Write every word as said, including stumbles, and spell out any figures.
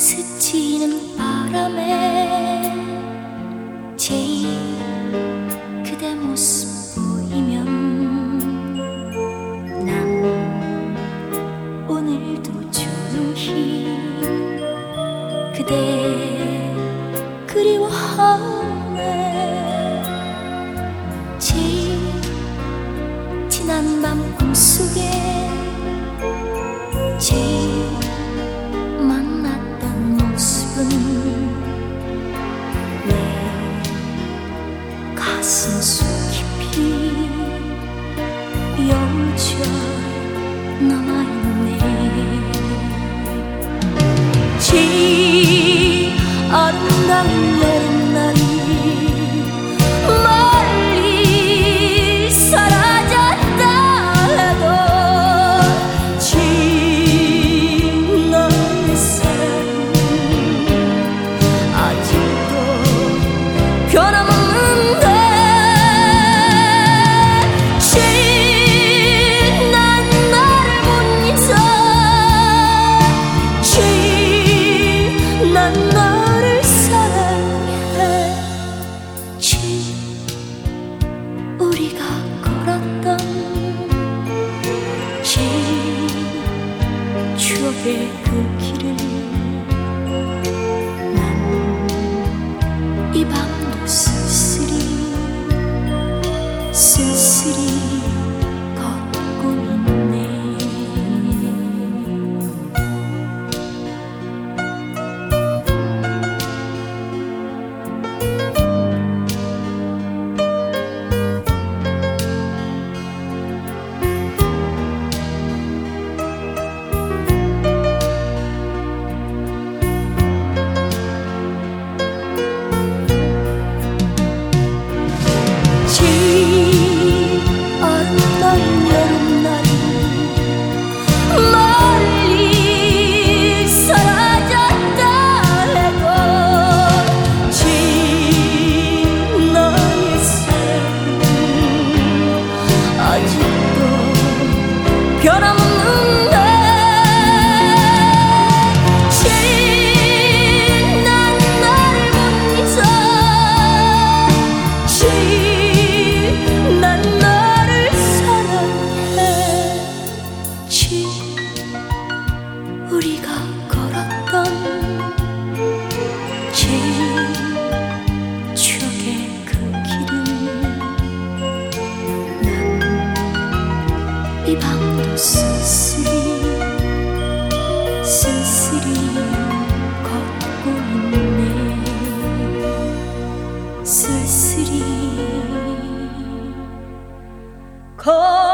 스치는 바람에 제일 그대 모습 보이면 난 오늘도 조용히 그대 그리워하네. 제일 지난 밤 꿈속에 제일 만났던 모습은 내 가슴 속 깊이 여울처럼 남아있네. 제일 아름다운 여름날이 멀리 사라졌다 해도 제일 나의 사랑은 아직도 변함없는데. 제일 난 나를 못 잊어. 제일 난 나를 사랑해. 제일 우리가 걸었던 제일 추억의 그 길을 난 이 밤도 쓸쓸히 쓸쓸히 걷고 있네. 제일 아름다운 여름날이 멀리 사라졌다 해도 제일 나의 사랑은 아직도 변함없는데. 제일 난 나를 못 잊어. 제일 난 너를 사랑해. 제일 우리가 걸었던 제일 추억의 그 길을 난 이 밤도 쓸쓸히 쓸쓸히 걷고 있네. 쓸쓸히 걷고